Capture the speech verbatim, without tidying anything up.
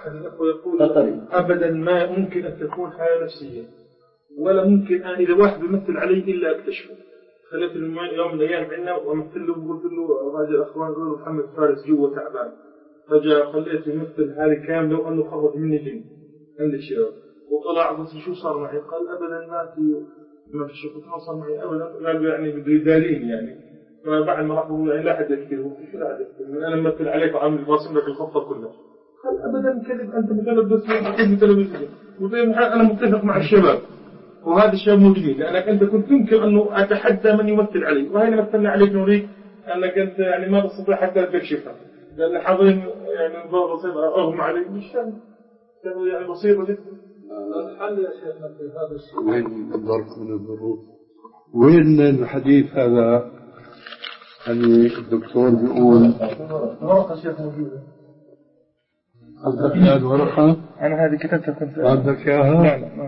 أحد الأخوة يقول أبدا ما ممكن أن تكون حالة نفسية ولا ممكن أن إذا واحد بيمثل علي إلا أكتشفه. خليت يوم من الأيام عندنا ومثل له وقلت له هذا الأخوان يقولوا محمد فارس جوا تعبان، فجاء خليته يمثل هذه كاملة وأنه خرج مني جن عند الشباب وطلع بس شو صار معي؟ قال أبدا ما في ما في شيء ما صار معي أبدا. قال يعني بده يداريني يعني. فبعد ما راح يعني لا أحد يحكي له شو لا أحد يحكي أنا مثل عليك وعامل واصل لك الخطة كلها. قال أبدا كذب أنت مجرد بس كذب تلفزيون. وطيب أنا متفق مع الشباب وهذا الشيء موجودين لأنك أنت كنت يمكن أنه أتحدى من يمثل علي وهنا مثلنا عليك نوريك أنك أنت يعني ما تستطيع حتى تكشفها لأن حاضرين يعني نظر بسيط أغم علي مش يعني بسيطة جدا. الحل يا شيخنا في هذا الشيء وين الظرف من الظروف وين الحديث هذا يعني الدكتور بيقول ورقة شيخ موجودة عندك هذه ورقة أنا هذه كتبتها كنت عندك إياها؟ لا لا